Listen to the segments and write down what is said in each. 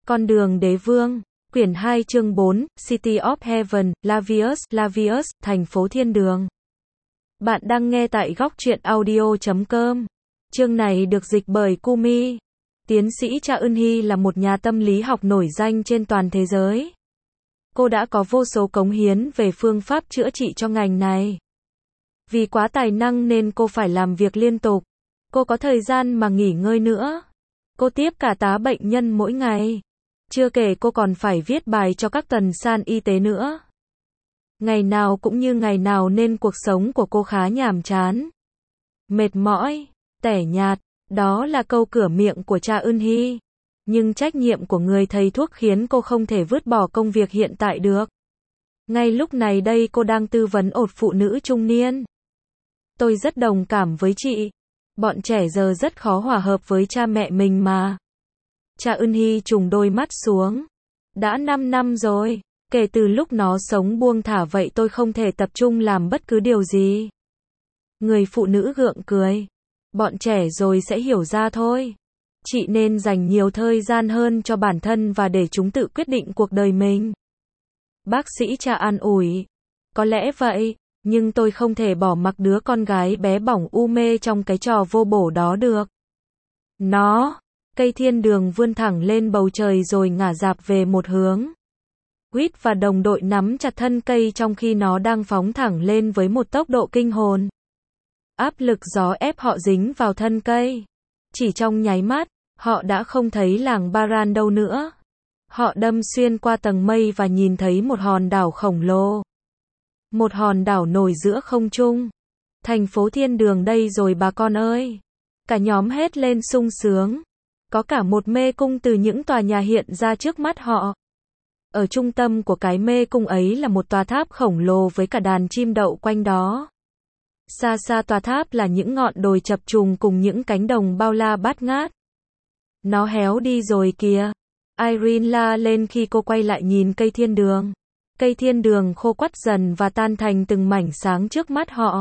Con đường đế vương, quyển 2 chương 4, City of Heaven, Lavius, thành phố thiên đường. Bạn đang nghe tại góc truyện audio.com. Chương này được dịch bởi Kumi. Tiến sĩ Cha Eun-hee là một nhà tâm lý học nổi danh trên toàn thế giới. Cô đã có vô số cống hiến về phương pháp chữa trị cho ngành này. Vì quá tài năng nên cô phải làm việc liên tục. Cô có thời gian mà nghỉ ngơi nữa. Cô tiếp cả tá bệnh nhân mỗi ngày. Chưa kể cô còn phải viết bài cho các tuần san y tế nữa. Ngày nào cũng như ngày nào nên cuộc sống của cô khá nhàm chán. Mệt mỏi, tẻ nhạt, đó là câu cửa miệng của Cha Eun-hee. Nhưng trách nhiệm của người thầy thuốc khiến cô không thể vứt bỏ công việc hiện tại được. Ngay lúc này đây cô đang tư vấn ột phụ nữ trung niên. Tôi rất đồng cảm với chị. Bọn trẻ giờ rất khó hòa hợp với cha mẹ mình mà. Cha Eun-hee trùng đôi mắt xuống. Đã 5 năm rồi. Kể từ lúc nó sống buông thả vậy tôi không thể tập trung làm bất cứ điều gì. Người phụ nữ gượng cười. Bọn trẻ rồi sẽ hiểu ra thôi. Chị nên dành nhiều thời gian hơn cho bản thân và để chúng tự quyết định cuộc đời mình. Bác sĩ Cha an ủi. Có lẽ vậy, nhưng tôi không thể bỏ mặc đứa con gái bé bỏng u mê trong cái trò vô bổ đó được. Cây thiên đường vươn thẳng lên bầu trời rồi ngả dạp về một hướng. Reed và đồng đội nắm chặt thân cây trong khi nó đang phóng thẳng lên với một tốc độ kinh hồn. Áp lực gió ép họ dính vào thân cây. Chỉ trong nháy mắt, họ đã không thấy làng Baran đâu nữa. Họ đâm xuyên qua tầng mây và nhìn thấy một hòn đảo khổng lồ. Một hòn đảo nổi giữa không trung. Thành phố thiên đường đây rồi bà con ơi. Cả nhóm hét lên sung sướng. Có cả một mê cung từ những tòa nhà hiện ra trước mắt họ. Ở trung tâm của cái mê cung ấy là một tòa tháp khổng lồ với cả đàn chim đậu quanh đó. Xa xa tòa tháp là những ngọn đồi chập trùng cùng những cánh đồng bao la bát ngát. Nó héo đi rồi kìa. Irene la lên khi cô quay lại nhìn cây thiên đường. Cây thiên đường khô quắt dần và tan thành từng mảnh sáng trước mắt họ.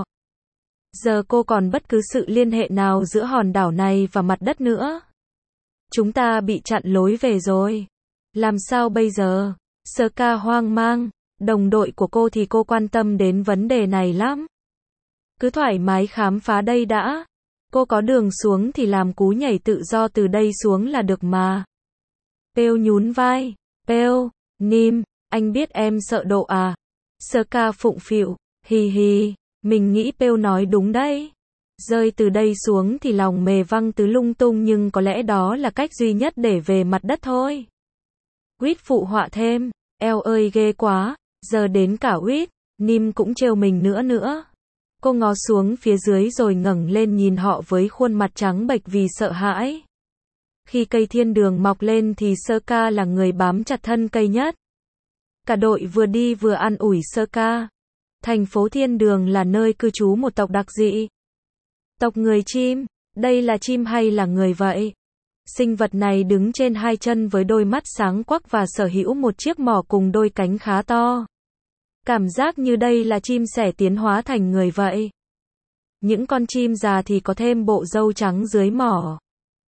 Giờ cô còn bất cứ sự liên hệ nào giữa hòn đảo này và mặt đất nữa. Chúng ta bị chặn lối về rồi. Làm sao bây giờ? Sơ-ca hoang mang. Đồng đội của cô thì cô quan tâm đến vấn đề này lắm. Cứ thoải mái khám phá đây đã. Cô có đường xuống thì làm cú nhảy tự do từ đây xuống là được mà. Pale nhún vai. Pale, Nim, anh biết em sợ độ à? Sơ-ca phụng phịu. Hì hì, mình nghĩ Pale nói đúng đấy. Rơi từ đây xuống thì lòng mề văng tứ lung tung nhưng có lẽ đó là cách duy nhất để về mặt đất thôi. Reed phụ họa thêm. Eo ơi ghê quá, giờ đến cả Reed, Nim cũng trêu mình nữa. Cô ngó xuống phía dưới rồi ngẩng lên nhìn họ với khuôn mặt trắng bệch vì sợ hãi. Khi cây thiên đường mọc lên thì Sơ-ca là người bám chặt thân cây nhất. Cả đội vừa đi vừa an ủi Sơ-ca. Thành phố thiên đường là nơi cư trú một tộc đặc dị. Tộc người chim, đây là chim hay là người vậy? Sinh vật này đứng trên hai chân với đôi mắt sáng quắc và sở hữu một chiếc mỏ cùng đôi cánh khá to. Cảm giác như đây là chim sẻ tiến hóa thành người vậy. Những con chim già thì có thêm bộ râu trắng dưới mỏ.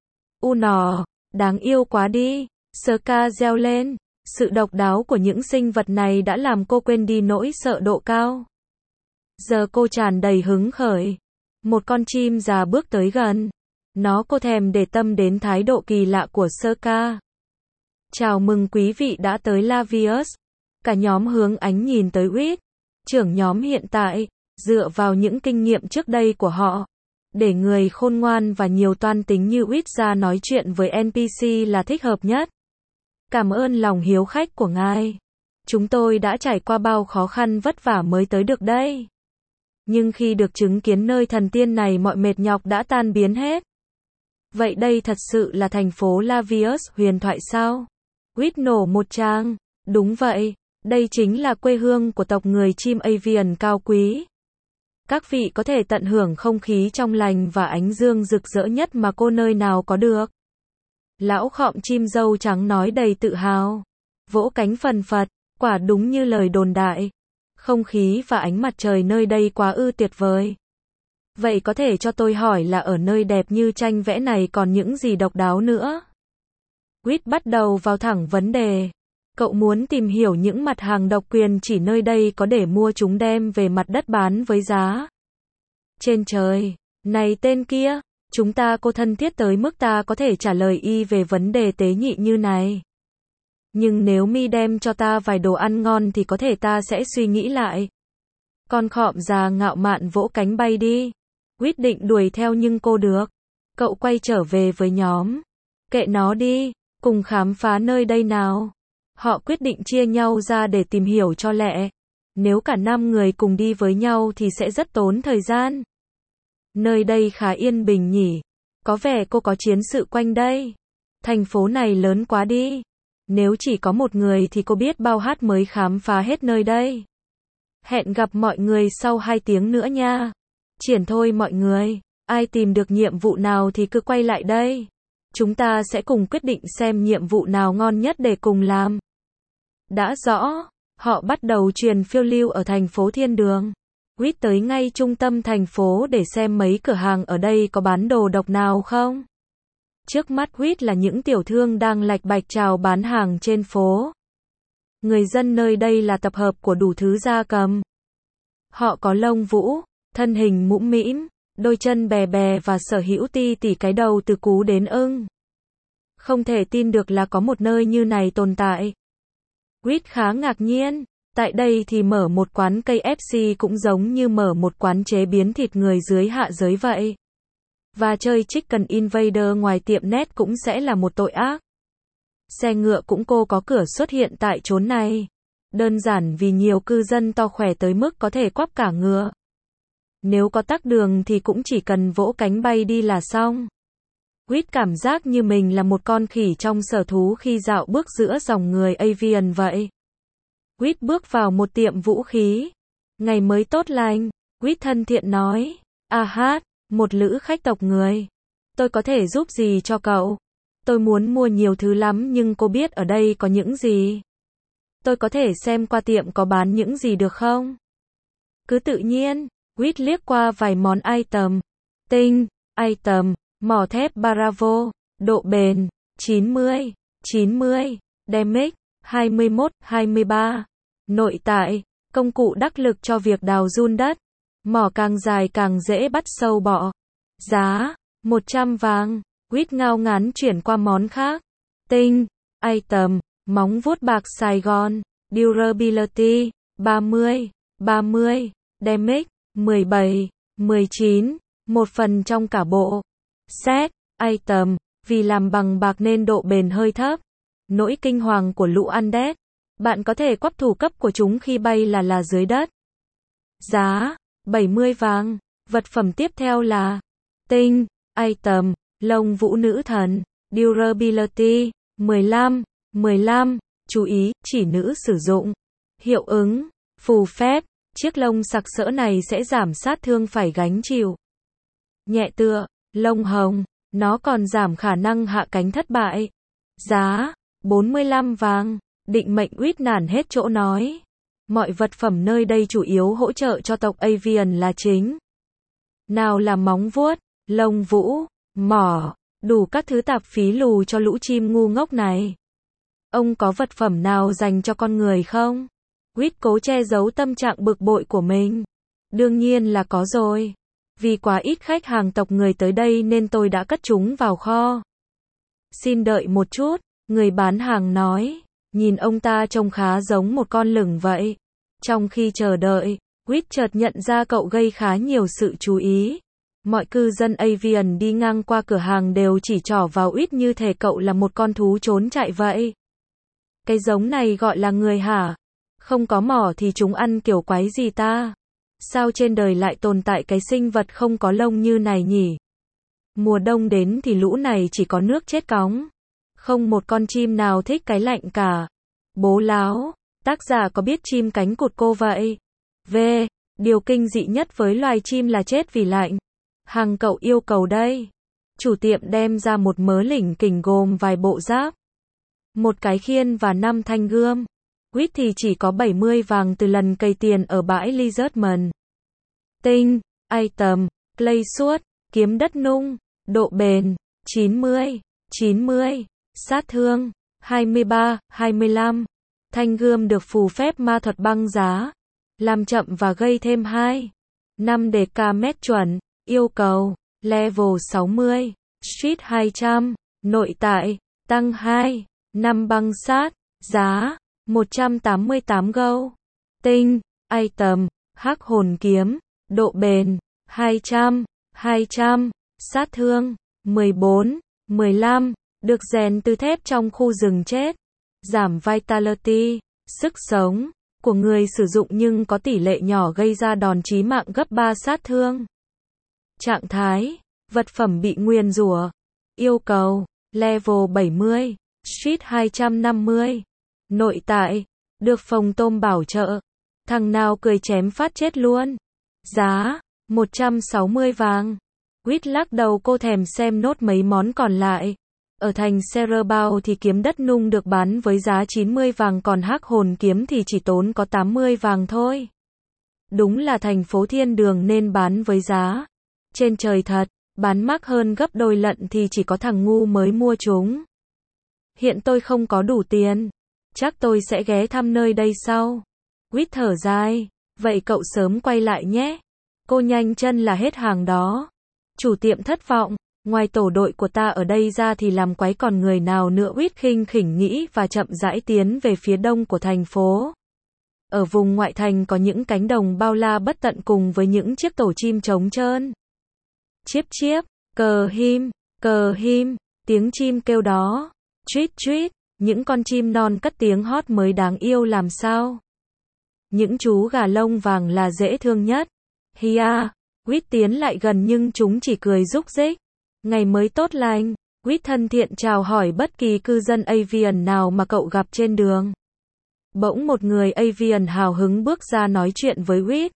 Nò, đáng yêu quá đi. Sơ-ca reo lên. Sự độc đáo của những sinh vật này đã làm cô quên đi nỗi sợ độ cao. Giờ cô tràn đầy hứng khởi. Một con chim già bước tới gần. Cô thèm để tâm đến thái độ kỳ lạ của Sơ-ca. Chào mừng quý vị đã tới Lavius. Cả nhóm hướng ánh nhìn tới Reed, trưởng nhóm hiện tại, dựa vào những kinh nghiệm trước đây của họ. Để người khôn ngoan và nhiều toan tính như Reed ra nói chuyện với NPC là thích hợp nhất. Cảm ơn lòng hiếu khách của ngài. Chúng tôi đã trải qua bao khó khăn vất vả mới tới được đây. Nhưng khi được chứng kiến nơi thần tiên này mọi mệt nhọc đã tan biến hết. Vậy đây thật sự là thành phố Lavius huyền thoại sao? Reed nổ một tràng. Đúng vậy, đây chính là quê hương của tộc người chim avian cao quý. Các vị có thể tận hưởng không khí trong lành và ánh dương rực rỡ nhất mà cô nơi nào có được. Lão khọm chim râu trắng nói đầy tự hào. Vỗ cánh phần phật, quả đúng như lời đồn đại. Không khí và ánh mặt trời nơi đây quá tuyệt vời. Vậy có thể cho tôi hỏi là ở nơi đẹp như tranh vẽ này còn những gì độc đáo nữa? Quýt bắt đầu vào thẳng vấn đề. Cậu muốn tìm hiểu những mặt hàng độc quyền chỉ nơi đây có để mua chúng đem về mặt đất bán với giá trên trời. Này tên kia, chúng ta cô thân thiết tới mức ta có thể trả lời y về vấn đề tế nhị như này. Nhưng nếu mi đem cho ta vài đồ ăn ngon thì có thể ta sẽ suy nghĩ lại. Con khọm già ngạo mạn vỗ cánh bay đi. Quyết định đuổi theo nhưng cô được. Cậu quay trở về với nhóm. Kệ nó đi, cùng khám phá nơi đây nào. Họ quyết định chia nhau ra để tìm hiểu cho lẹ. Nếu cả 5 người cùng đi với nhau thì sẽ rất tốn thời gian. Nơi đây khá yên bình nhỉ. Có vẻ cô có chiến sự quanh đây. Thành phố này lớn quá đi. Nếu chỉ có một người thì cô biết bao hát mới khám phá hết nơi đây. Hẹn gặp mọi người sau 2 tiếng nữa nha. Triển thôi mọi người. Ai tìm được nhiệm vụ nào thì cứ quay lại đây. Chúng ta sẽ cùng quyết định xem nhiệm vụ nào ngon nhất để cùng làm. Đã rõ. Họ bắt đầu truyền phiêu lưu ở thành phố Thiên Đường. Quýt tới ngay trung tâm thành phố để xem mấy cửa hàng ở đây có bán đồ độc nào không. Trước mắt Quýt là những tiểu thương đang lạch bạch chào bán hàng trên phố. Người dân nơi đây là tập hợp của đủ thứ gia cầm. Họ có lông vũ, thân hình mũm mĩm, đôi chân bè bè và sở hữu ti tỉ cái đầu từ cú đến ưng. Không thể tin được là có một nơi như này tồn tại. Quýt khá ngạc nhiên. Tại đây thì mở một quán KFC cũng giống như mở một quán chế biến thịt người dưới hạ giới vậy. Và chơi Chicken Invader ngoài tiệm net cũng sẽ là một tội ác. Xe ngựa cũng cô có cửa xuất hiện tại chốn này. Đơn giản vì nhiều cư dân to khỏe tới mức có thể quắp cả ngựa. Nếu có tắc đường thì cũng chỉ cần vỗ cánh bay đi là xong. Quýt cảm giác như mình là một con khỉ trong sở thú khi dạo bước giữa dòng người avian vậy. Quýt bước vào một tiệm vũ khí. Ngày mới tốt lành, Quýt thân thiện nói. À hát, một lữ khách tộc người. Tôi có thể giúp gì cho cậu? Tôi muốn mua nhiều thứ lắm nhưng cô biết ở đây có những gì? Tôi có thể xem qua tiệm có bán những gì được không? Cứ tự nhiên, Quýt liếc qua vài món item. Tinh, item, mỏ thép Bravo, độ bền, 90, 90, damage, 21, 23. Nội tại, công cụ đắc lực cho việc đào giun đất. Mỏ càng dài càng dễ bắt sâu bọ. Giá, 100 vàng. Quýt ngao ngán chuyển qua món khác. Tinh, item, móng vuốt bạc Sài Gòn, durability, 30, 30, damage, 17, 19, một phần trong cả bộ. Set, item, vì làm bằng bạc nên độ bền hơi thấp. Nỗi kinh hoàng của lũ undead. Bạn có thể quắp thủ cấp của chúng khi bay là dưới đất. Giá, 70 vàng. Vật phẩm tiếp theo là tinh, item, lông vũ nữ thần, durability, 15, 15, chú ý, chỉ nữ sử dụng. Hiệu ứng, phù phép, chiếc lông sặc sỡ này sẽ giảm sát thương phải gánh chịu. Nhẹ tựa, lông hồng, nó còn giảm khả năng hạ cánh thất bại. Giá, 45 vàng. Định mệnh Quýt nản hết chỗ nói. Mọi vật phẩm nơi đây chủ yếu hỗ trợ cho tộc avian là chính. Nào là móng vuốt, lông vũ, mỏ, đủ các thứ tạp phí lù cho lũ chim ngu ngốc này. Ông có vật phẩm nào dành cho con người không? Quýt cố che giấu tâm trạng bực bội của mình. Đương nhiên là có rồi. Vì quá ít khách hàng tộc người tới đây nên tôi đã cất chúng vào kho. Xin đợi một chút, người bán hàng nói. Nhìn ông ta trông khá giống một con lửng vậy. Trong khi chờ đợi, Quýt chợt nhận ra cậu gây khá nhiều sự chú ý. Mọi cư dân avian đi ngang qua cửa hàng đều chỉ trỏ vào Quýt như thể cậu là một con thú trốn chạy vậy. Cái giống này gọi là người hả? Không có mỏ thì chúng ăn kiểu quái gì ta? Sao trên đời lại tồn tại cái sinh vật không có lông như này nhỉ? Mùa đông đến thì lũ này chỉ có nước chết cóng. Không một con chim nào thích cái lạnh cả. Bố láo, tác giả có biết chim cánh cụt cô vậy? V. Điều kinh dị nhất với loài chim là chết vì lạnh. Hàng cậu yêu cầu đây. Chủ tiệm đem ra một mớ lỉnh kỉnh gồm vài bộ giáp, một cái khiên và 5 thanh gươm. Quýt thì chỉ có 70 vàng từ lần cày tiền ở bãi Lizardman. Tinh, item, clay suốt, kiếm đất nung, độ bền, 90, 90, sát thương 23, 25. Thanh gươm được phù phép ma thuật băng giá, làm chậm và gây thêm 2, 5 dk chuẩn. Yêu cầu level 60, street 200, nội tại tăng 2, 5 băng sát, giá 188 gold. Tinh item hắc hồn kiếm, độ bền 200, 200, sát thương 14, 15, được rèn từ thép trong khu rừng chết. Giảm vitality, sức sống của người sử dụng nhưng có tỷ lệ nhỏ gây ra đòn chí mạng gấp 3 sát thương. Trạng thái vật phẩm bị nguyền rủa. Yêu cầu level 70, street 250, nội tại được phòng tôm bảo trợ. Thằng nào cười chém phát chết luôn. Giá 160 vàng. Quýt lắc đầu, cô thèm xem nốt mấy món còn lại. Ở thành Cerebao thì kiếm đất nung được bán với giá 90 vàng, còn hắc hồn kiếm thì chỉ tốn có 80 vàng thôi. Đúng là thành phố thiên đường nên bán với giá trên trời thật, bán mắc hơn gấp đôi lận thì chỉ có thằng ngu mới mua chúng. Hiện tôi không có đủ tiền, chắc tôi sẽ ghé thăm nơi đây sau. Quýt thở dài, vậy cậu sớm quay lại nhé. Cô nhanh chân là hết hàng đó. Chủ tiệm thất vọng, ngoài tổ đội của ta ở đây ra thì làm quái còn người nào nữa. Quýt khinh khỉnh nghĩ và chậm rãi tiến về phía đông của thành phố. Ở vùng ngoại thành có những cánh đồng bao la bất tận cùng với những chiếc tổ chim trống trơn. Chiếp chiếp, cờ him, tiếng chim kêu đó. Tweet tweet, những con chim non cất tiếng hót mới đáng yêu làm sao. Những chú gà lông vàng là dễ thương nhất. Hia, Quýt tiến lại gần nhưng chúng chỉ cười rúc rích. Ngày mới tốt lành. Quýt thân thiện chào hỏi bất kỳ cư dân Avian nào mà cậu gặp trên đường. Bỗng một người Avian hào hứng bước ra nói chuyện với Quýt.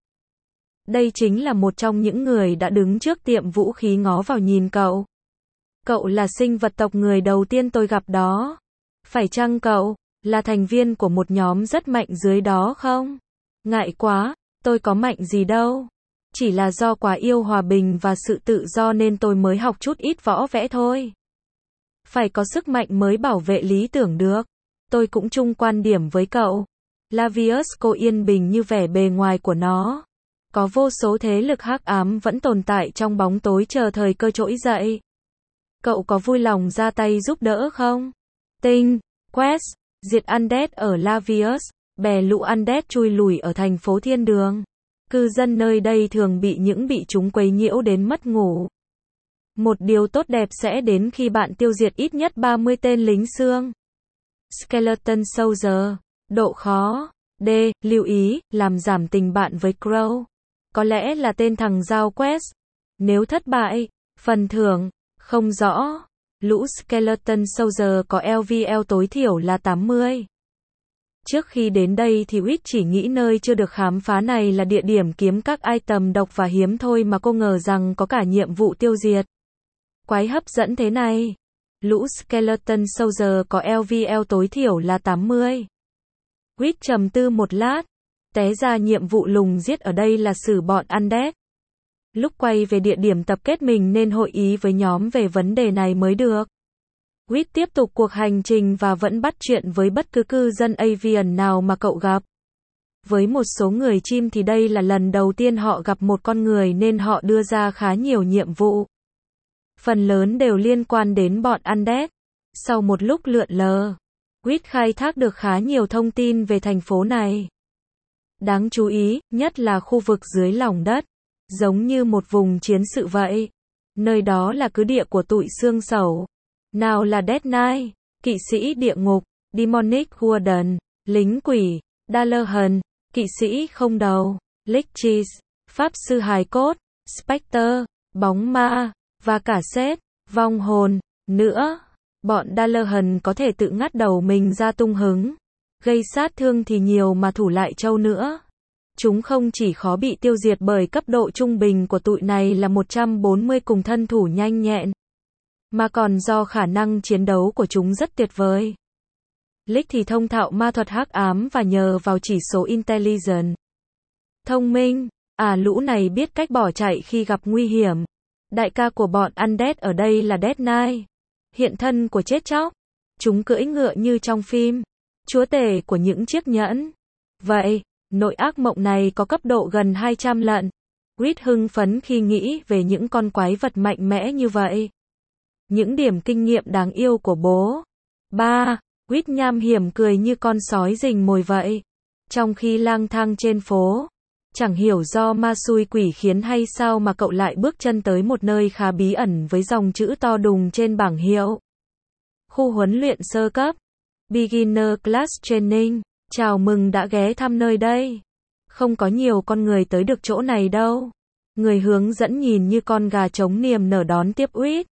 Đây chính là một trong những người đã đứng trước tiệm vũ khí ngó vào nhìn cậu. Cậu là sinh vật tộc người đầu tiên tôi gặp đó. Phải chăng cậu là thành viên của một nhóm rất mạnh dưới đó không? Ngại quá, tôi có mạnh gì đâu. Chỉ là do quá yêu hòa bình và sự tự do nên tôi mới học chút ít võ vẽ thôi. Phải có sức mạnh mới bảo vệ lý tưởng được. Tôi cũng chung quan điểm với cậu. Lavius cô yên bình như vẻ bề ngoài của nó. Có vô số thế lực hắc ám vẫn tồn tại trong bóng tối chờ thời cơ trỗi dậy. Cậu có vui lòng ra tay giúp đỡ không? Tinh, quest, diệt undead ở Lavius, bè lũ undead chui lủi ở thành phố thiên đường. Cư dân nơi đây thường bị chúng quấy nhiễu đến mất ngủ. Một điều tốt đẹp sẽ đến khi bạn tiêu diệt ít nhất 30 tên lính xương. Skeleton Soldier, độ khó D, lưu ý, làm giảm tình bạn với Crow. Có lẽ là tên thằng giao quest. Nếu thất bại, phần thưởng không rõ. Lũ Skeleton Soldier có LVL tối thiểu là 80. Trước khi đến đây thì Quýt chỉ nghĩ nơi chưa được khám phá này là địa điểm kiếm các item độc và hiếm thôi mà cô ngờ rằng có cả nhiệm vụ tiêu diệt quái hấp dẫn thế này. Lũ Skeleton Soldier có LVL tối thiểu là 80. Quýt trầm tư một lát, té ra nhiệm vụ lùng giết ở đây là xử bọn undead. Lúc quay về địa điểm tập kết mình nên hội ý với nhóm về vấn đề này mới được. Quýt tiếp tục cuộc hành trình và vẫn bắt chuyện với bất cứ cư dân Avian nào mà cậu gặp. Với một số người chim thì đây là lần đầu tiên họ gặp một con người nên họ đưa ra khá nhiều nhiệm vụ. Phần lớn đều liên quan đến bọn undead. Sau một lúc lượn lờ, Quýt khai thác được khá nhiều thông tin về thành phố này. Đáng chú ý, nhất là khu vực dưới lòng đất. Giống như một vùng chiến sự vậy. Nơi đó là cứ địa của tụi xương sẩu. Nào là Death Knight, kỵ sĩ địa ngục, Demonic Warden, lính quỷ, Dalahan, kỵ sĩ không đầu, Lichis, pháp sư hài cốt, Spectre, bóng ma, và cả Seth, vong hồn. Nữa, bọn Dalahan có thể tự ngắt đầu mình ra tung hứng. Gây sát thương thì nhiều mà thủ lại trâu nữa. Chúng không chỉ khó bị tiêu diệt bởi cấp độ trung bình của tụi này là 140 cùng thân thủ nhanh nhẹn, mà còn do khả năng chiến đấu của chúng rất tuyệt vời. Lick thì thông thạo ma thuật hắc ám và nhờ vào chỉ số Intelligence. Thông minh, lũ này biết cách bỏ chạy khi gặp nguy hiểm. Đại ca của bọn undead ở đây là Death Knight, hiện thân của chết chóc. Chúng cưỡi ngựa như trong phim. Chúa tể của những chiếc nhẫn. Vậy, nội ác mộng này có cấp độ gần 200 lần. Reed hưng phấn khi nghĩ về những con quái vật mạnh mẽ như vậy. Những điểm kinh nghiệm đáng yêu của bố. 3. Reed nham hiểm cười như con sói rình mồi vậy. Trong khi lang thang trên phố. Chẳng hiểu do ma xui quỷ khiến hay sao mà cậu lại bước chân tới một nơi khá bí ẩn với dòng chữ to đùng trên bảng hiệu. Khu huấn luyện sơ cấp. Beginner Class Training. Chào mừng đã ghé thăm nơi đây. Không có nhiều con người tới được chỗ này đâu. Người hướng dẫn nhìn như con gà trống niềm nở đón tiếp Reed.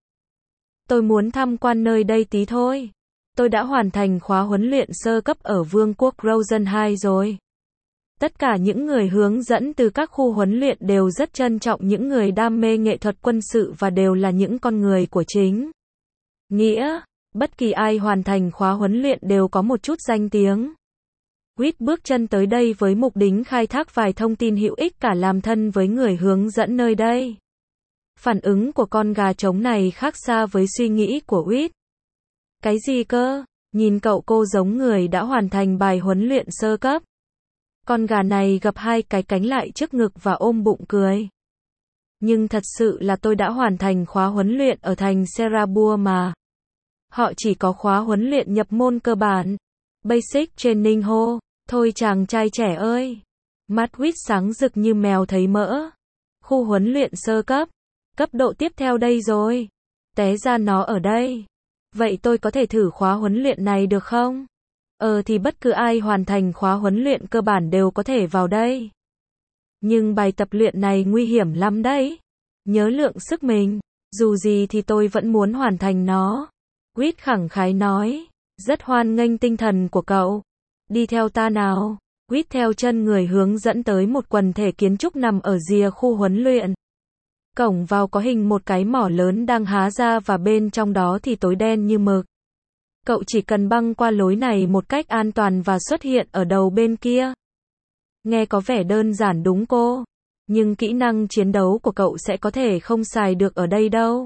Tôi muốn tham quan nơi đây tí thôi. Tôi đã hoàn thành khóa huấn luyện sơ cấp ở Vương quốc Rosenheim rồi. Tất cả những người hướng dẫn từ các khu huấn luyện đều rất trân trọng những người đam mê nghệ thuật quân sự và đều là những con người của chính nghĩa. Bất kỳ ai hoàn thành khóa huấn luyện đều có một chút danh tiếng. Reed bước chân tới đây với mục đích khai thác vài thông tin hữu ích cả làm thân với người hướng dẫn nơi đây. Phản ứng của con gà trống này khác xa với suy nghĩ của Reed. Cái gì cơ? Nhìn cậu cô giống người đã hoàn thành bài huấn luyện sơ cấp. Con gà này gập hai cái cánh lại trước ngực và ôm bụng cười. Nhưng thật sự là tôi đã hoàn thành khóa huấn luyện ở thành Serabur mà. Họ chỉ có khóa huấn luyện nhập môn cơ bản. Basic Training hô. Thôi chàng trai trẻ ơi. Mắt Reed sáng rực như mèo thấy mỡ. Khu huấn luyện sơ cấp. Cấp độ tiếp theo đây rồi. Té ra nó ở đây. Vậy tôi có thể thử khóa huấn luyện này được không? Thì bất cứ ai hoàn thành khóa huấn luyện cơ bản đều có thể vào đây. Nhưng bài tập luyện này nguy hiểm lắm đấy. Nhớ lượng sức mình. Dù gì thì tôi vẫn muốn hoàn thành nó. Reed khẳng khái nói. Rất hoan nghênh tinh thần của cậu. Đi theo ta nào. Reed theo chân người hướng dẫn tới một quần thể kiến trúc nằm ở rìa khu huấn luyện. Cổng vào có hình một cái mỏ lớn đang há ra và bên trong đó thì tối đen như mực. Cậu chỉ cần băng qua lối này một cách an toàn và xuất hiện ở đầu bên kia. Nghe có vẻ đơn giản đúng cô. Nhưng kỹ năng chiến đấu của cậu sẽ có thể không xài được ở đây đâu.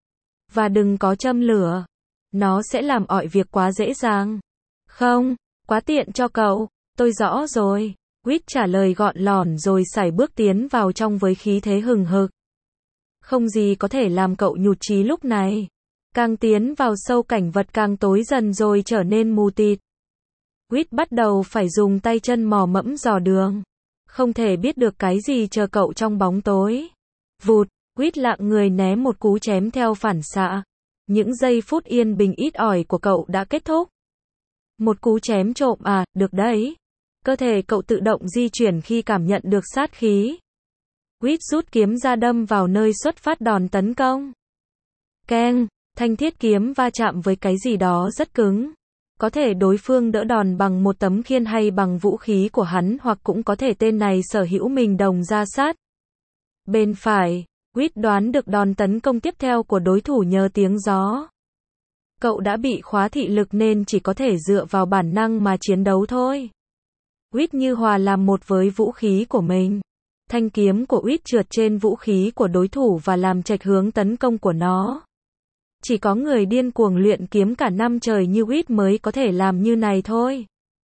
Và đừng có châm lửa. Nó sẽ làm mọi việc quá dễ dàng. Không, quá tiện cho cậu. Tôi rõ rồi. Reed trả lời gọn lỏn rồi sải bước tiến vào trong với khí thế hừng hực. Không gì có thể làm cậu nhụt chí lúc này. Càng tiến vào sâu cảnh vật càng tối dần rồi trở nên mù tịt. Reed bắt đầu phải dùng tay chân mò mẫm dò đường. Không thể biết được cái gì chờ cậu trong bóng tối. Vụt, Reed lạng người né một cú chém theo phản xạ. Những giây phút yên bình ít ỏi của cậu đã kết thúc. Một cú chém trộm à, được đấy. Cơ thể cậu tự động di chuyển khi cảm nhận được sát khí. Reed rút kiếm ra đâm vào nơi xuất phát đòn tấn công. Keng, thanh thiết kiếm va chạm với cái gì đó rất cứng. Có thể đối phương đỡ đòn bằng một tấm khiên hay bằng vũ khí của hắn hoặc cũng có thể tên này sở hữu mình đồng ra sát. Bên phải, Reed đoán được đòn tấn công tiếp theo của đối thủ nhờ tiếng gió. Cậu đã bị khóa thị lực nên chỉ có thể dựa vào bản năng mà chiến đấu thôi. Reed như hòa làm một với vũ khí của mình. Thanh kiếm của Reed trượt trên vũ khí của đối thủ và làm chệch hướng tấn công của nó. Chỉ có người điên cuồng luyện kiếm cả năm trời như Reed mới có thể làm như này thôi.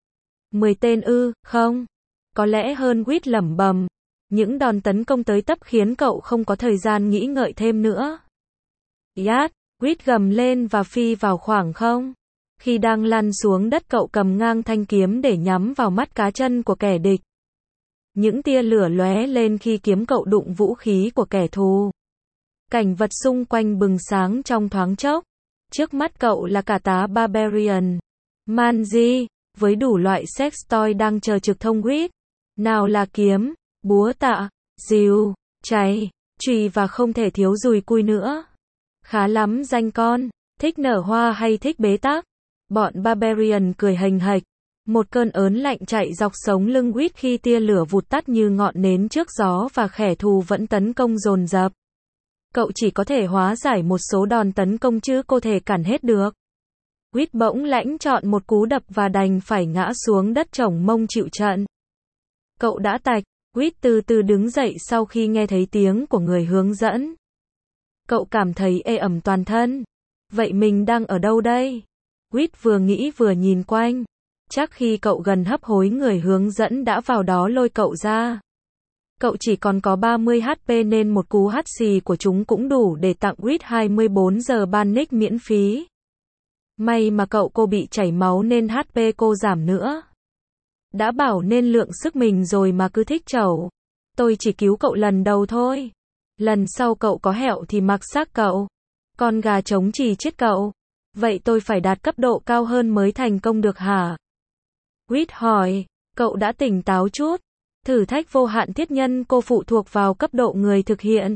10 tên ư, không? Có lẽ hơn, Reed lẩm bẩm. Những đòn tấn công tới tấp khiến cậu không có thời gian nghĩ ngợi thêm nữa. Yát, Reed gầm lên và phi vào khoảng không. Khi đang lăn xuống đất cậu cầm ngang thanh kiếm để nhắm vào mắt cá chân của kẻ địch. Những tia lửa lóe lên khi kiếm cậu đụng vũ khí của kẻ thù. Cảnh vật xung quanh bừng sáng trong thoáng chốc. Trước mắt cậu là cả tá Barbarian, Manji, với đủ loại sex toy đang chờ trực thông Reed. Nào là kiếm, búa tạ, rìu, chày, chùy và không thể thiếu dùi cui nữa. Khá lắm danh con, thích nở hoa hay thích bế tắc? Bọn Barbarian cười hềnh hạch. Một cơn ớn lạnh chạy dọc sống lưng Reed khi tia lửa vụt tắt như ngọn nến trước gió và kẻ thù vẫn tấn công dồn dập. Cậu chỉ có thể hóa giải một số đòn tấn công chứ cô thể cản hết được. Reed bỗng lãnh chọn một cú đập và đành phải ngã xuống đất chổng mông chịu trận. Cậu đã tạch. Reed từ từ đứng dậy sau khi nghe thấy tiếng của người hướng dẫn. Cậu cảm thấy ê ẩm toàn thân. Vậy mình đang ở đâu đây? Quýt vừa nghĩ vừa nhìn quanh. Chắc khi cậu gần hấp hối người hướng dẫn đã vào đó lôi cậu ra. Cậu chỉ còn có 30 HP nên một cú hắt xì của chúng cũng đủ để tặng Quýt 24 giờ ban nick miễn phí. May mà cô bị chảy máu nên HP cô giảm nữa. Đã bảo nên lượng sức mình rồi mà cứ thích chẩu. Tôi chỉ cứu cậu lần đầu thôi. Lần sau cậu có hẹo thì mặc xác cậu. Con gà trống chỉ chết cậu. Vậy tôi phải đạt cấp độ cao hơn mới thành công được hả? Quýt hỏi, cậu đã tỉnh táo chút. Thử thách vô hạn thiết nhân cô phụ thuộc vào cấp độ người thực hiện.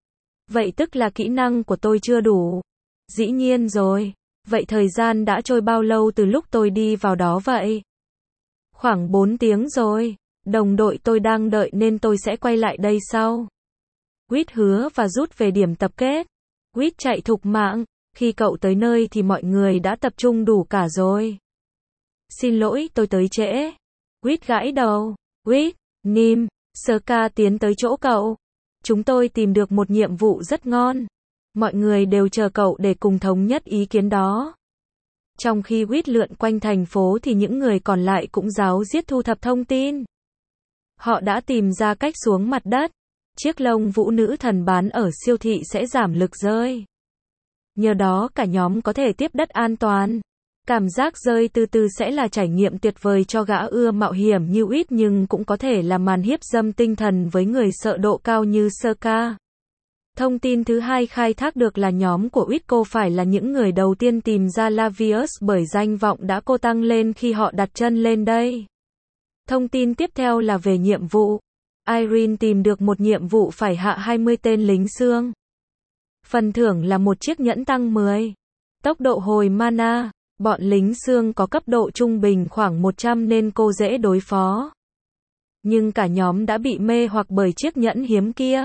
Vậy tức là kỹ năng của tôi chưa đủ. Dĩ nhiên rồi. Vậy thời gian đã trôi bao lâu từ lúc tôi đi vào đó vậy? Khoảng 4 tiếng rồi. Đồng đội tôi đang đợi nên tôi sẽ quay lại đây sau. Quýt hứa và rút về điểm tập kết. Quýt chạy thục mạng. Khi cậu tới nơi thì mọi người đã tập trung đủ cả rồi. Xin lỗi, tôi tới trễ. Quýt gãi đầu. Quýt, Nim, Ska tiến tới chỗ cậu. Chúng tôi tìm được một nhiệm vụ rất ngon. Mọi người đều chờ cậu để cùng thống nhất ý kiến đó. Trong khi Quýt lượn quanh thành phố thì những người còn lại cũng ráo riết thu thập thông tin. Họ đã tìm ra cách xuống mặt đất. Chiếc lông vũ nữ thần bán ở siêu thị sẽ giảm lực rơi. Nhờ đó cả nhóm có thể tiếp đất an toàn. Cảm giác rơi từ từ sẽ là trải nghiệm tuyệt vời cho gã ưa mạo hiểm như Quýt nhưng cũng có thể là màn hiếp dâm tinh thần với người sợ độ cao như Ska. Thông tin thứ hai khai thác được là nhóm của Quýt cô phải là những người đầu tiên tìm ra Lavius bởi danh vọng đã cô tăng lên khi họ đặt chân lên đây. Thông tin tiếp theo là về nhiệm vụ. Irene tìm được một nhiệm vụ phải hạ 20 tên lính xương. Phần thưởng là một chiếc nhẫn tăng 10. Tốc độ hồi mana. Bọn lính xương có cấp độ trung bình khoảng 100 nên cô dễ đối phó. Nhưng cả nhóm đã bị mê hoặc bởi chiếc nhẫn hiếm kia.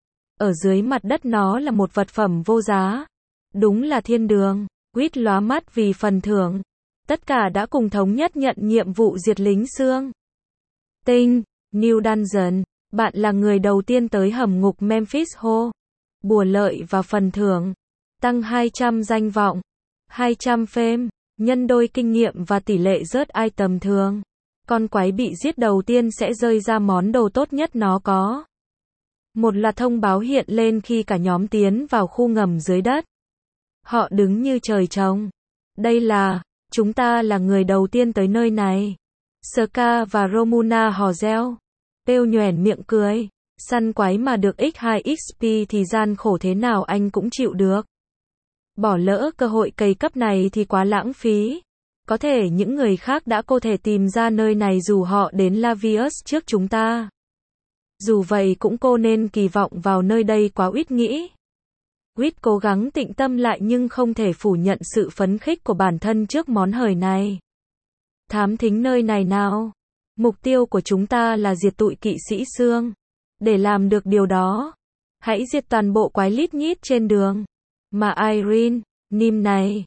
Ở dưới mặt đất nó là một vật phẩm vô giá. Đúng là thiên đường. Quýt lóa mắt vì phần thưởng. Tất cả đã cùng thống nhất nhận nhiệm vụ diệt lính xương. Tinh, New Dungeon. Bạn là người đầu tiên tới hầm ngục Memphis Ho. Bùa lợi và phần thưởng. Tăng 200 danh vọng. 200 fame. Nhân đôi kinh nghiệm và tỷ lệ rớt item thường. Con quái bị giết đầu tiên sẽ rơi ra món đồ tốt nhất nó có. Một loạt thông báo hiện lên khi cả nhóm tiến vào khu ngầm dưới đất. Họ đứng như trời trồng. Đây là, chúng ta là người đầu tiên tới nơi này. Ska và Romuna hò reo. Pêu nhoẻn miệng cười. Săn quái mà được x2 XP thì gian khổ thế nào anh cũng chịu được. Bỏ lỡ cơ hội cày cấp này thì quá lãng phí. Có thể những người khác đã có thể tìm ra nơi này dù họ đến Lavius trước chúng ta. Dù vậy cũng cô nên kỳ vọng vào nơi đây quá. Quýt nghĩ. Quýt cố gắng tĩnh tâm lại nhưng không thể phủ nhận sự phấn khích của bản thân trước món hời này. Thám thính nơi này nào. Mục tiêu của chúng ta là diệt tụi kỵ sĩ xương. Để làm được điều đó, hãy diệt toàn bộ quái lít nhít trên đường. Mà Irene, Nim này,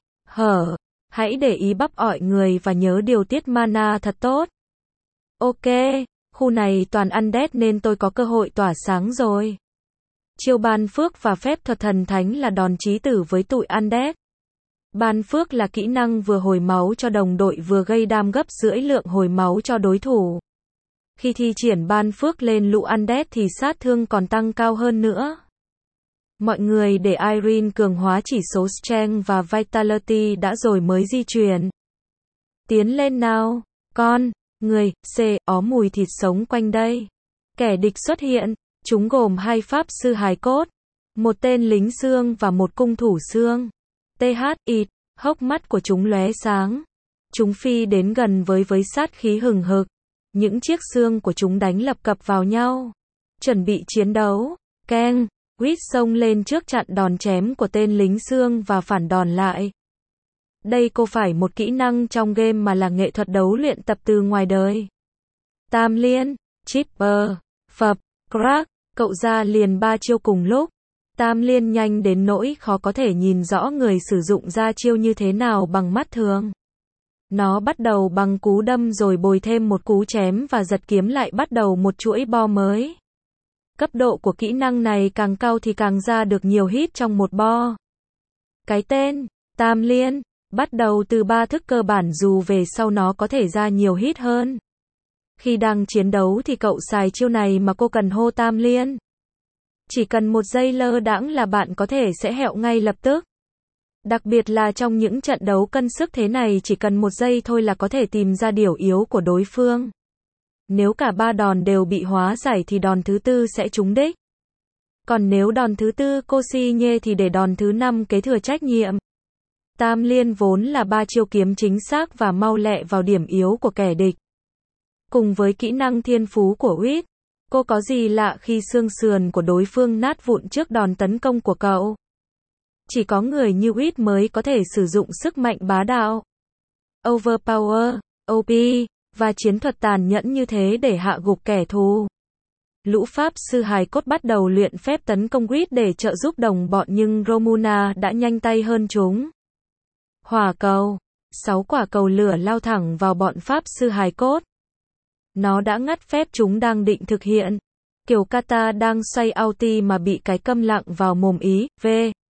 hãy để ý bắp ỏi người và nhớ điều tiết mana thật tốt. Ok, khu này toàn undead nên tôi có cơ hội tỏa sáng rồi. Chiêu ban phước và phép thuật thần thánh là đòn chí tử với tụi undead. Ban phước là kỹ năng vừa hồi máu cho đồng đội vừa gây đam gấp rưỡi lượng hồi máu cho đối thủ. Khi thi triển ban phước lên lũ undead thì sát thương còn tăng cao hơn nữa. Mọi người để Irene cường hóa chỉ số Strength và Vitality đã rồi mới di chuyển. Tiến lên nào, con, người, ó mùi thịt sống quanh đây. Kẻ địch xuất hiện, chúng gồm 2 pháp sư hài cốt, một tên lính xương và một cung thủ xương. THIT, hốc mắt của chúng lóe sáng. Chúng phi đến gần với sát khí hừng hực. Những chiếc xương của chúng đánh lập cập vào nhau. Chuẩn bị chiến đấu. Keng, Quýt xông lên trước chặn đòn chém của tên lính xương và phản đòn lại. Đây cô phải một kỹ năng trong game mà là nghệ thuật đấu luyện tập từ ngoài đời. Tam liên, Chipper, Phập, Crack, cậu ra liền 3 chiêu cùng lúc. Tam liên nhanh đến nỗi khó có thể nhìn rõ người sử dụng ra chiêu như thế nào bằng mắt thường. Nó bắt đầu bằng cú đâm rồi bồi thêm một cú chém và giật kiếm lại bắt đầu một chuỗi bo mới. Cấp độ của kỹ năng này càng cao thì càng ra được nhiều hit trong một bo. Cái tên, Tam Liên, Bắt đầu từ 3 thức cơ bản dù về sau nó có thể ra nhiều hit hơn. Khi đang chiến đấu thì cậu xài chiêu này mà cô cần hô tam liên. Chỉ cần một giây lơ đãng là bạn có thể sẽ hẹo ngay lập tức. Đặc biệt là trong những trận đấu cân sức thế này chỉ cần một giây thôi là có thể tìm ra điểm yếu của đối phương. Nếu cả 3 đòn đều bị hóa giải thì đòn thứ tư sẽ trúng đích. Còn nếu đòn thứ tư cô si nhê thì để đòn thứ 5 kế thừa trách nhiệm. Tam liên vốn là 3 chiêu kiếm chính xác và mau lẹ vào điểm yếu của kẻ địch. Cùng với kỹ năng thiên phú của Uýt, cô có gì lạ khi xương sườn của đối phương nát vụn trước đòn tấn công của cậu. Chỉ có người như Uýt mới có thể sử dụng sức mạnh bá đạo, overpower, OP, và chiến thuật tàn nhẫn như thế để hạ gục kẻ thù. Lũ Pháp sư hài cốt bắt đầu luyện phép tấn công Uýt để trợ giúp đồng bọn nhưng Romuna đã nhanh tay hơn chúng. Hỏa cầu, 6 quả cầu lửa lao thẳng vào bọn Pháp sư hài cốt. Nó đã ngắt phép chúng đang định thực hiện. Kiểu Kata đang xoay ulti mà bị cái câm lặng vào mồm ý, v.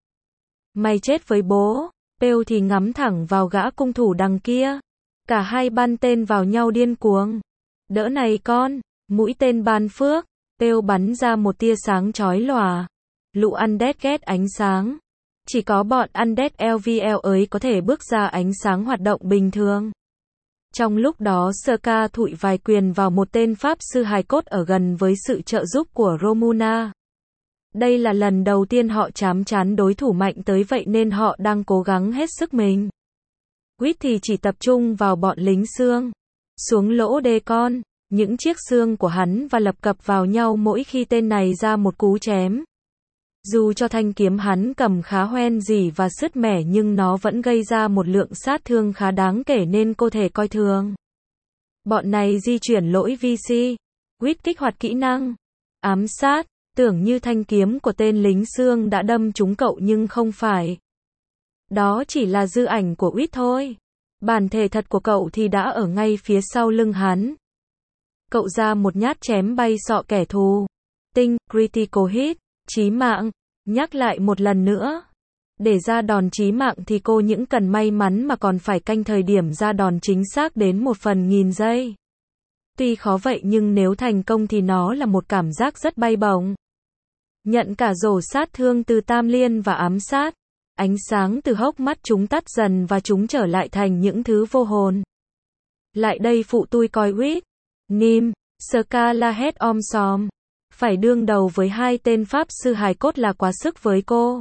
Mày chết với bố. Pêu thì ngắm thẳng vào gã cung thủ đằng kia. Cả hai bắn tên vào nhau điên cuồng. Đỡ này con, mũi tên ban phước. Pêu bắn ra một tia sáng chói lòa. Lũ undead ghét ánh sáng. Chỉ có bọn undead LVL ấy có thể bước ra ánh sáng hoạt động bình thường. Trong lúc đó Sơ-ca thụi vài quyền vào một tên Pháp sư hài cốt ở gần với sự trợ giúp của Romuna. Đây là lần đầu tiên họ chám chán đối thủ mạnh tới vậy nên họ đang cố gắng hết sức mình. Uýt thì chỉ tập trung vào bọn lính xương. Xuống lỗ đê con, những chiếc xương của hắn và lập cập vào nhau mỗi khi tên này ra một cú chém. Dù cho thanh kiếm hắn cầm khá hoen dỉ và sứt mẻ nhưng nó vẫn gây ra một lượng sát thương khá đáng kể nên cô thể coi thường. Bọn này di chuyển lỗi VC. Uýt kích hoạt kỹ năng ám sát, tưởng như thanh kiếm của tên lính xương đã đâm trúng cậu nhưng không phải. Đó chỉ là dư ảnh của Uýt thôi. Bản thể thật của cậu thì đã ở ngay phía sau lưng hắn. Cậu ra một nhát chém bay sọ kẻ thù. Tinh, critical hit, chí mạng. Nhắc lại một lần nữa. Để ra đòn chí mạng thì cô những cần may mắn mà còn phải canh thời điểm ra đòn chính xác đến 1/1000 giây. Tuy khó vậy nhưng nếu thành công thì nó là một cảm giác rất bay bổng. Nhận cả rổ sát thương từ tam liên và ám sát. Ánh sáng từ hốc mắt chúng tắt dần và chúng trở lại thành những thứ vô hồn. Lại đây phụ tui coi Uýt. Nim, Sơ-ca la hét om sòm. Phải đương đầu với hai tên Pháp sư hài cốt là quá sức với cô.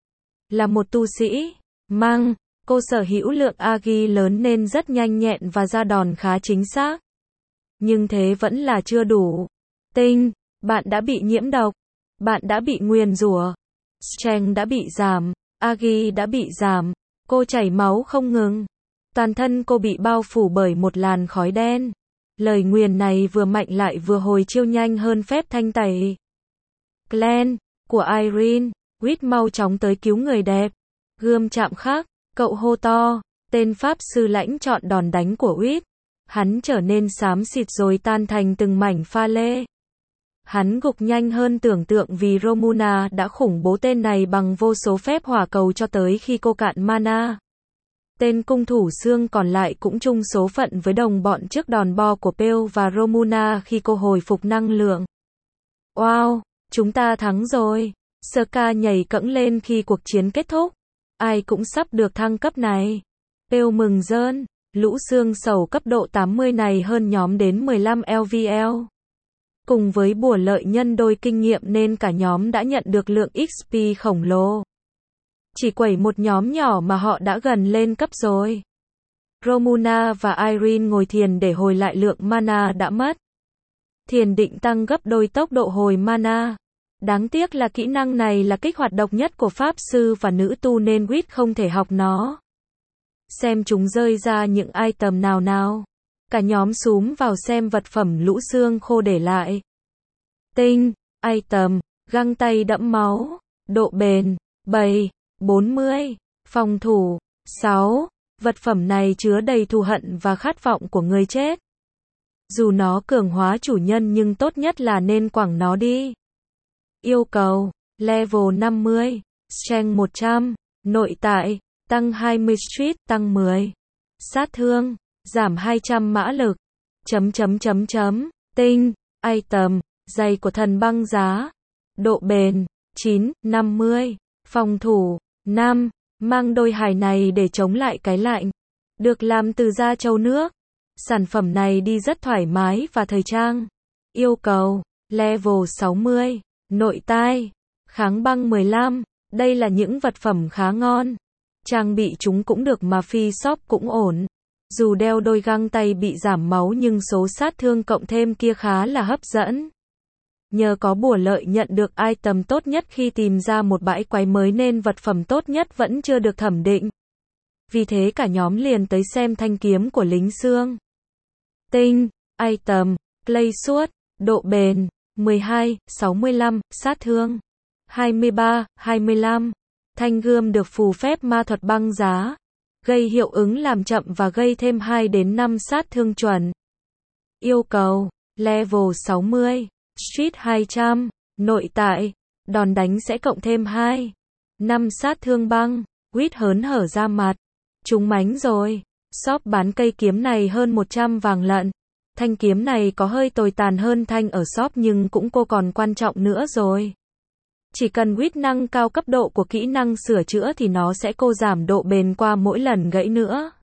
Là một tu sĩ, Măng, cô sở hữu lượng agi lớn nên rất nhanh nhẹn và ra đòn khá chính xác. Nhưng thế vẫn là chưa đủ. Tinh, bạn đã bị nhiễm độc. Bạn đã bị nguyền rủa. Strength đã bị giảm. Agi đã bị giảm. Cô chảy máu không ngừng. Toàn thân cô bị bao phủ bởi một làn khói đen. Lời nguyền này vừa mạnh lại vừa hồi chiêu nhanh hơn phép thanh tẩy. Glenn, của Irene, Uýt mau chóng tới cứu người đẹp. Gươm chạm khắc, cậu hô to, tên Pháp sư lãnh chọn đòn đánh của Uýt. Hắn trở nên xám xịt rồi tan thành từng mảnh pha lê. Hắn gục nhanh hơn tưởng tượng vì Romuna đã khủng bố tên này bằng vô số phép hỏa cầu cho tới khi cô cạn mana. Tên cung thủ xương còn lại cũng chung số phận với đồng bọn trước đòn bo của Pêu và Romuna khi cô hồi phục năng lượng. Wow, chúng ta thắng rồi. Sơ-ca nhảy cẫng lên khi cuộc chiến kết thúc. Ai cũng sắp được thăng cấp này. Pêu mừng rơn. Lũ xương sầu cấp độ 80 này hơn nhóm đến 15 LVL. Cùng với bùa lợi nhân đôi kinh nghiệm nên cả nhóm đã nhận được lượng XP khổng lồ. Chỉ quẩy một nhóm nhỏ mà họ đã gần lên cấp rồi. Romuna và Irene ngồi thiền để hồi lại lượng mana đã mất. Thiền định tăng gấp đôi tốc độ hồi mana. Đáng tiếc là kỹ năng này là kích hoạt độc nhất của Pháp sư và nữ tu nên Uýt không thể học nó. Xem chúng rơi ra những item nào. Cả nhóm xúm vào xem vật phẩm lũ xương khô để lại. Tinh, item, găng tay đẫm máu, độ bền, 7, 40, phòng thủ, 6. Vật phẩm này chứa đầy thù hận và khát vọng của người chết. Dù nó cường hóa chủ nhân nhưng tốt nhất là nên quẳng nó đi. Yêu cầu, level 50, strength 100, nội tại, tăng 20 street, tăng 10. Sát thương, giảm 200 mã lực. Tinh, item, giày của thần băng giá. Độ bền, 9, 50. Phòng thủ, 5. Mang đôi giày này để chống lại cái lạnh. Được làm từ da trâu nước. Sản phẩm này đi rất thoải mái và thời trang. Yêu cầu, level 60. Nội tai, kháng băng 15. Đây là những vật phẩm khá ngon. Trang bị chúng cũng được mà phi shop cũng ổn. Dù đeo đôi găng tay bị giảm máu nhưng số sát thương cộng thêm kia khá là hấp dẫn. Nhờ có bùa lợi nhận được item tốt nhất khi tìm ra một bãi quái mới nên vật phẩm tốt nhất vẫn chưa được thẩm định. Vì thế cả nhóm liền tới xem thanh kiếm của lính xương. Tinh, item, clay suốt, độ bền, 12, 65, sát thương, 23, 25. Thanh gươm được phù phép ma thuật băng giá. Gây hiệu ứng làm chậm và gây thêm 2 đến 5 sát thương chuẩn. Yêu cầu, level 60, street 200, nội tại, đòn đánh sẽ cộng thêm 2. 5 sát thương băng, quýt hớn hở ra mặt. Chúng mánh rồi. Shop bán cây kiếm này hơn 100 vàng lận. Thanh kiếm này có hơi tồi tàn hơn thanh ở shop nhưng cũng cô còn quan trọng nữa rồi. Chỉ cần quýt nâng cao cấp độ của kỹ năng sửa chữa thì nó sẽ cô giảm độ bền qua mỗi lần gãy nữa.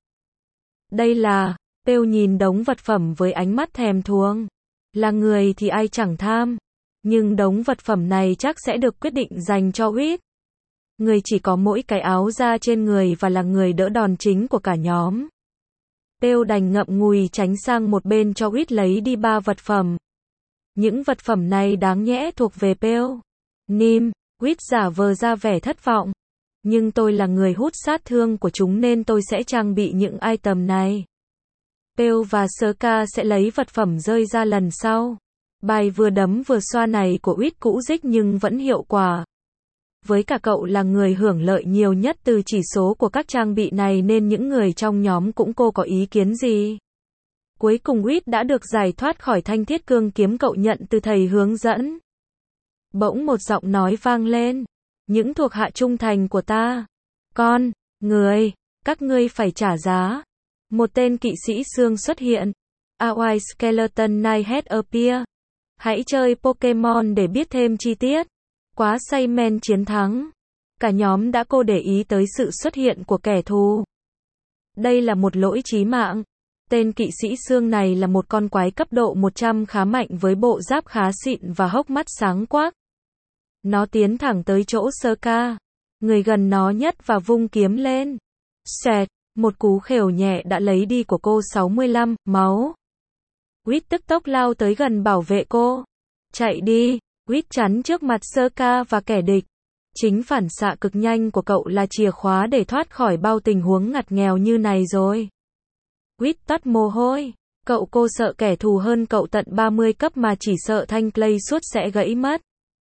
Đây là, Pêu nhìn đống vật phẩm với ánh mắt thèm thuồng. Là người thì ai chẳng tham. Nhưng đống vật phẩm này chắc sẽ được quyết định dành cho quýt. Người chỉ có mỗi cái áo da trên người và là người đỡ đòn chính của cả nhóm. Pêu đành ngậm ngùi tránh sang một bên cho quýt lấy đi 3 vật phẩm. Những vật phẩm này đáng nhẽ thuộc về Pêu. Nim, quýt giả vờ ra vẻ thất vọng. Nhưng tôi là người hút sát thương của chúng nên tôi sẽ trang bị những item này. Pêu và Sơ-ca sẽ lấy vật phẩm rơi ra lần sau. Bài vừa đấm vừa xoa này của quýt cũ rích nhưng vẫn hiệu quả. Với cả cậu là người hưởng lợi nhiều nhất từ chỉ số của các trang bị này nên những người trong nhóm cũng cô có ý kiến gì. Cuối cùng quýt đã được giải thoát khỏi thanh thiết cương kiếm cậu nhận từ thầy hướng dẫn. Bỗng một giọng nói vang lên. Những thuộc hạ trung thành của ta. Con, người, các ngươi phải trả giá. Một tên kỵ sĩ xương xuất hiện. A White Skeleton Knight Head Appear. Hãy chơi Pokemon để biết thêm chi tiết. Quá say men chiến thắng. Cả nhóm đã cô để ý tới sự xuất hiện của kẻ thù. Đây là một lỗi chí mạng. Tên kỵ sĩ xương này là một con quái cấp độ 100 khá mạnh với bộ giáp khá xịn và hốc mắt sáng quắc. Nó tiến thẳng tới chỗ Sơ-ca. Người gần nó nhất và vung kiếm lên. Xẹt, một cú khều nhẹ đã lấy đi của cô 65, máu. Quýt tức tốc lao tới gần bảo vệ cô. Chạy đi, quýt chắn trước mặt Sơ-ca và kẻ địch. Chính phản xạ cực nhanh của cậu là chìa khóa để thoát khỏi bao tình huống ngặt nghèo như này rồi. Quýt toát mồ hôi. Cô sợ kẻ thù hơn cậu tận 30 cấp mà chỉ sợ thanh clay suốt sẽ gãy mất.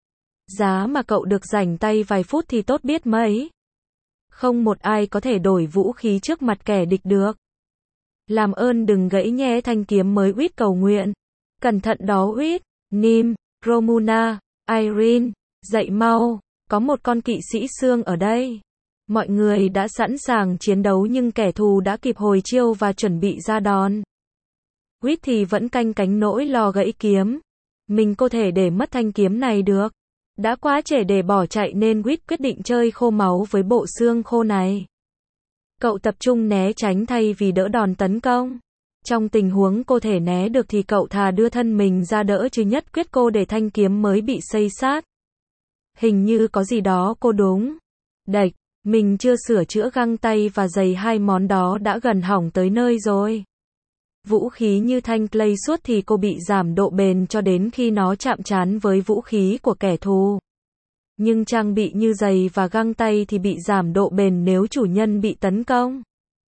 Giá mà cậu được rảnh tay vài phút thì tốt biết mấy. Không một ai có thể đổi vũ khí trước mặt kẻ địch được. Làm ơn đừng gãy nhé thanh kiếm mới quýt cầu nguyện. Cẩn thận đó quýt. Nim, Romuna, Irene, dậy mau. Có một con kỵ sĩ xương ở đây. Mọi người đã sẵn sàng chiến đấu nhưng kẻ thù đã kịp hồi chiêu và chuẩn bị ra đòn. Quýt thì vẫn canh cánh nỗi lo gãy kiếm. Mình có thể để mất thanh kiếm này được. Đã quá trễ để bỏ chạy nên quýt quyết định chơi khô máu với bộ xương khô này. Cậu tập trung né tránh thay vì đỡ đòn tấn công. Trong tình huống cô thể né được thì cậu thà đưa thân mình ra đỡ chứ nhất quyết cô để thanh kiếm mới bị xây sát. Hình như có gì đó cô đúng. Đệch, mình chưa sửa chữa găng tay và giày hai món đó đã gần hỏng tới nơi rồi. Vũ khí như thanh clay suốt thì cô bị giảm độ bền cho đến khi nó chạm trán với vũ khí của kẻ thù. Nhưng trang bị như giày và găng tay thì bị giảm độ bền nếu chủ nhân bị tấn công.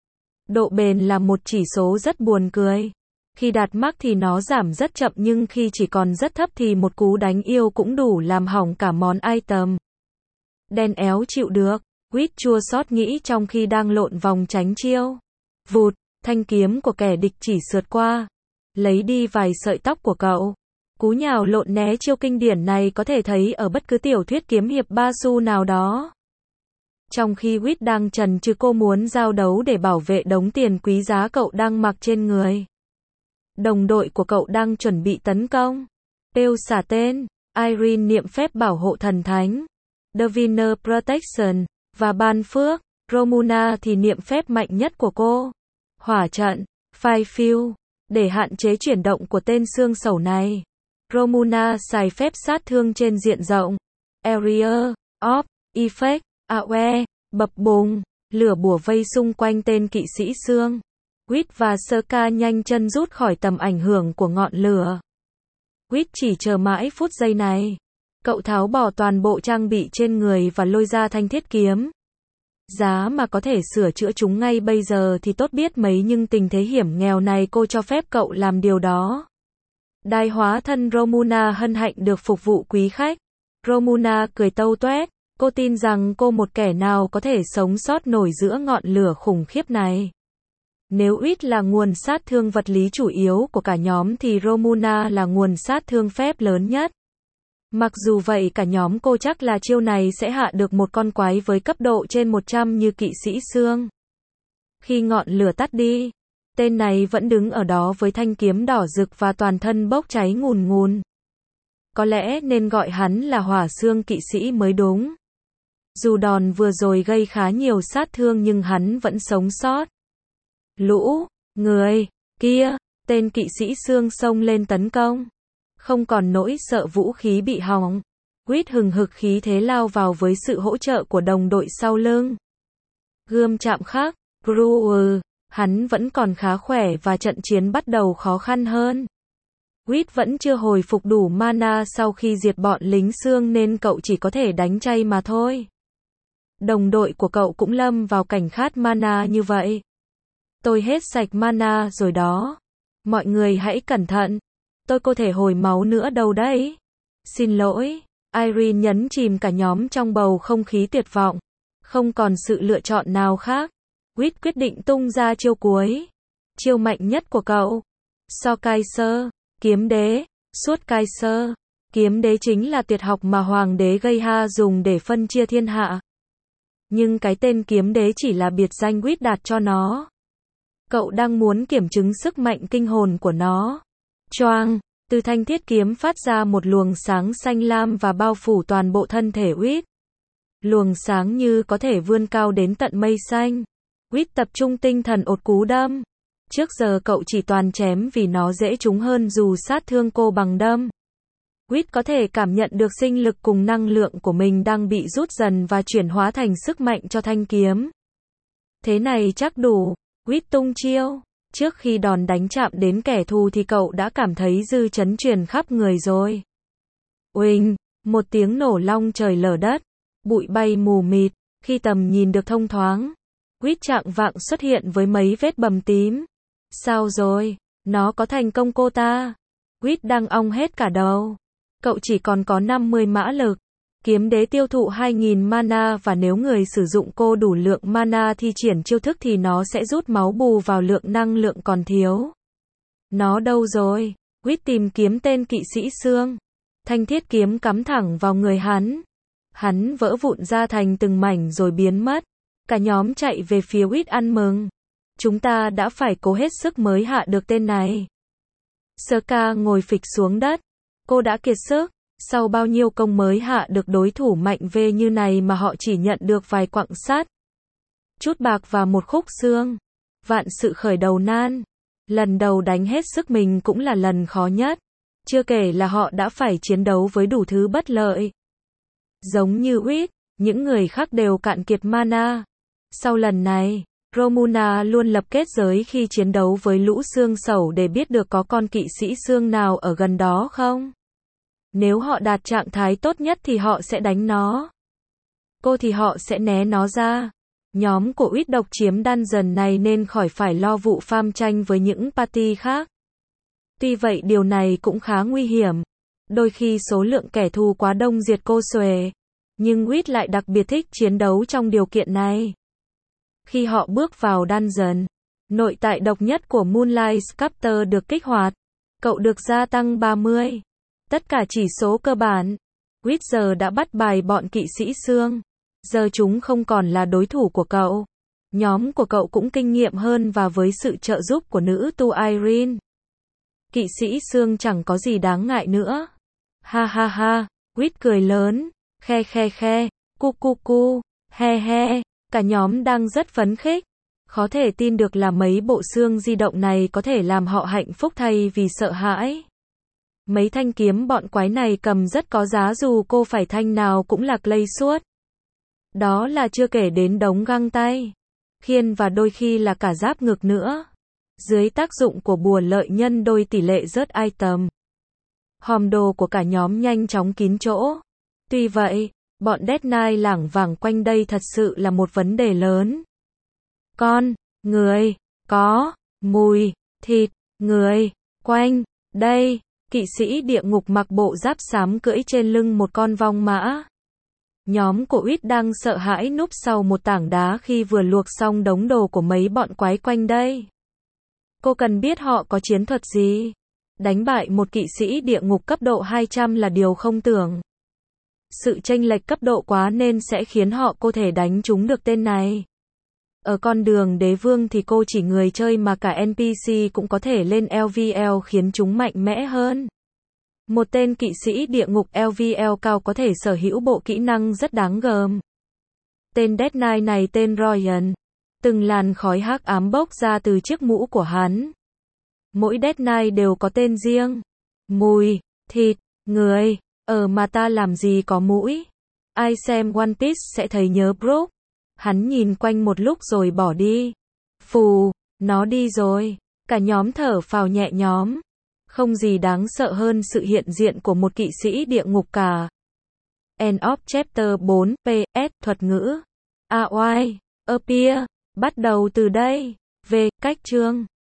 Độ bền là một chỉ số rất buồn cười. Khi đạt max thì nó giảm rất chậm nhưng khi chỉ còn rất thấp thì một cú đánh yêu cũng đủ làm hỏng cả món item. Đen éo chịu được, quýt chua xót nghĩ trong khi đang lộn vòng tránh chiêu. Vụt, thanh kiếm của kẻ địch chỉ sượt qua. Lấy đi vài sợi tóc của cậu. Cú nhào lộn né chiêu kinh điển này có thể thấy ở bất cứ tiểu thuyết kiếm hiệp Basu nào đó. Trong khi Wit đang chần chừ cô muốn giao đấu để bảo vệ đống tiền quý giá cậu đang mặc trên người. Đồng đội của cậu đang chuẩn bị tấn công. Pew xả tên, Irene niệm phép bảo hộ thần thánh, Divine Protection, và ban phước, Romuna thì niệm phép mạnh nhất của cô. Hỏa trận, Fire Field, để hạn chế chuyển động của tên xương sẩu này. Romuna xài phép sát thương trên diện rộng. Area of Effect, AOE, bập bùng, lửa bùa vây xung quanh tên kỵ sĩ xương. Wit và Serka nhanh chân rút khỏi tầm ảnh hưởng của ngọn lửa. Wit chỉ chờ mãi phút giây này. Cậu tháo bỏ toàn bộ trang bị trên người và lôi ra thanh thiết kiếm. Giá mà có thể sửa chữa chúng ngay bây giờ thì tốt biết mấy, nhưng tình thế hiểm nghèo này cô cho phép cậu làm điều đó. Đai hóa thân Romuna hân hạnh được phục vụ quý khách. Romuna cười tâu toét, cô tin rằng cô một kẻ nào có thể sống sót nổi giữa ngọn lửa khủng khiếp này. Nếu Wit là nguồn sát thương vật lý chủ yếu của cả nhóm thì Romuna là nguồn sát thương phép lớn nhất. Mặc dù vậy cả nhóm cô chắc là chiêu này sẽ hạ được một con quái với cấp độ trên 100 như kỵ sĩ xương. Khi ngọn lửa tắt đi, tên này vẫn đứng ở đó với thanh kiếm đỏ rực và toàn thân bốc cháy ngùn ngùn. Có lẽ nên gọi hắn là hỏa xương kỵ sĩ mới đúng. Dù đòn vừa rồi gây khá nhiều sát thương nhưng hắn vẫn sống sót. Lũ người kia, tên kỵ sĩ xương xông lên tấn công. Không còn nỗi sợ vũ khí bị hỏng. Wit hừng hực khí thế lao vào với sự hỗ trợ của đồng đội sau lưng. Gươm chạm khắc, Brewer, hắn vẫn còn khá khỏe và trận chiến bắt đầu khó khăn hơn. Wit vẫn chưa hồi phục đủ mana sau khi diệt bọn lính xương nên cậu chỉ có thể đánh chay mà thôi. Đồng đội của cậu cũng lâm vào cảnh khát mana như vậy. Tôi hết sạch mana rồi đó. Mọi người hãy cẩn thận. Tôi có thể hồi máu nữa đâu đấy. Xin lỗi. Irene nhấn chìm cả nhóm trong bầu không khí tuyệt vọng. Không còn sự lựa chọn nào khác. Wit quyết định tung ra chiêu cuối. Chiêu mạnh nhất của cậu. Sorkaiser, kiếm đế, Sutkaiser. Kiếm đế chính là tuyệt học mà hoàng đế Geha dùng để phân chia thiên hạ. Nhưng cái tên kiếm đế chỉ là biệt danh Wit đặt cho nó. Cậu đang muốn kiểm chứng sức mạnh kinh hồn của nó. Choang, từ thanh thiết kiếm phát ra một luồng sáng xanh lam và bao phủ toàn bộ thân thể Wit. Luồng sáng như có thể vươn cao đến tận mây xanh. Wit tập trung tinh thần ột cú đâm. Trước giờ cậu chỉ toàn chém vì nó dễ trúng hơn dù sát thương cô bằng đâm. Wit có thể cảm nhận được sinh lực cùng năng lượng của mình đang bị rút dần và chuyển hóa thành sức mạnh cho thanh kiếm. Thế này chắc đủ. Wit tung chiêu. Trước khi đòn đánh chạm đến kẻ thù thì cậu đã cảm thấy dư chấn truyền khắp người rồi. Uỳnh, một tiếng nổ long trời lở đất. Bụi bay mù mịt. Khi tầm nhìn được thông thoáng, Wit chạng vạng xuất hiện với mấy vết bầm tím. Sao rồi? Nó có thành công cô ta? Wit đang ong hết cả đầu. Cậu chỉ còn có 50 mã lực. Kiếm đế tiêu thụ 2000 mana và nếu người sử dụng cô đủ lượng mana thi triển chiêu thức thì nó sẽ rút máu bù vào lượng năng lượng còn thiếu. Nó đâu rồi? Wit tìm kiếm tên kỵ sĩ xương. Thanh thiết kiếm cắm thẳng vào người hắn. Hắn vỡ vụn ra thành từng mảnh rồi biến mất. Cả nhóm chạy về phía Wit ăn mừng. Chúng ta đã phải cố hết sức mới hạ được tên này. Serka ngồi phịch xuống đất. Cô đã kiệt sức. Sau bao nhiêu công mới hạ được đối thủ mạnh về như này mà họ chỉ nhận được vài quặng sắt, chút bạc và một khúc xương. Vạn sự khởi đầu nan. Lần đầu đánh hết sức mình cũng là lần khó nhất. Chưa kể là họ đã phải chiến đấu với đủ thứ bất lợi. Giống như Wit, những người khác đều cạn kiệt mana. Sau lần này, Romuna luôn lập kết giới khi chiến đấu với lũ xương sẩu để biết được có con kỵ sĩ xương nào ở gần đó không. Nếu họ đạt trạng thái tốt nhất thì họ sẽ đánh nó. Cô thì họ sẽ né nó ra. Nhóm của Wit độc chiếm dungeon này nên khỏi phải lo vụ farm tranh với những party khác. Tuy vậy điều này cũng khá nguy hiểm. Đôi khi số lượng kẻ thù quá đông diệt cô xuề. Nhưng Wit lại đặc biệt thích chiến đấu trong điều kiện này. Khi họ bước vào dungeon, nội tại độc nhất của Moonlight Sculptor được kích hoạt. Cậu được gia tăng 30. Tất cả chỉ số cơ bản. Wit giờ đã bắt bài bọn kỵ sĩ xương. Giờ chúng không còn là đối thủ của cậu. Nhóm của cậu cũng kinh nghiệm hơn và với sự trợ giúp của nữ tu Irene, kỵ sĩ xương chẳng có gì đáng ngại nữa. Ha ha ha, Quýt cười lớn, khe khe khe, cu cu cu, he he, cả nhóm đang rất phấn khích. Khó thể tin được là mấy bộ xương di động này có thể làm họ hạnh phúc thay vì sợ hãi. Mấy thanh kiếm bọn quái này cầm rất có giá dù cô phải thanh nào cũng là clay suốt. Đó là chưa kể đến đống găng tay, khiên và đôi khi là cả giáp ngực nữa. Dưới tác dụng của bùa lợi nhân đôi tỷ lệ rớt item, hòm đồ của cả nhóm nhanh chóng kín chỗ. Tuy vậy, bọn Dead Knight lảng vảng quanh đây thật sự là một vấn đề lớn. Con, người, có, mùi, thịt, người, quanh, đây, kỵ sĩ địa ngục mặc bộ giáp xám cưỡi trên lưng một con vong mã. Nhóm của Uýt đang sợ hãi núp sau một tảng đá khi vừa luộc xong đống đồ của mấy bọn quái quanh đây. Cô cần biết họ có chiến thuật gì. Đánh bại một kỵ sĩ địa ngục cấp độ 200 là điều không tưởng. Sự chênh lệch cấp độ quá nên sẽ khiến họ có thể đánh trúng được tên này. Ở con đường đế vương thì cô chỉ người chơi mà cả NPC cũng có thể lên LVL khiến chúng mạnh mẽ hơn. Một tên kỵ sĩ địa ngục LVL cao có thể sở hữu bộ kỹ năng rất đáng gờm. Tên Dead Knight này tên Ryan. Từng làn khói hắc ám bốc ra từ chiếc mũ của hắn. Mỗi Dead Knight đều có tên riêng. Mùi, thịt, người, mà ta làm gì có mũi. Ai xem One Piece sẽ thấy nhớ Brook. Hắn nhìn quanh một lúc rồi bỏ đi. Phù, nó đi rồi. Cả nhóm thở phào nhẹ nhõm. Không gì đáng sợ hơn sự hiện diện của một kỵ sĩ địa ngục cả. End of chapter 4, PS, thuật ngữ. Appear, bắt đầu từ đây. Về, cách chương.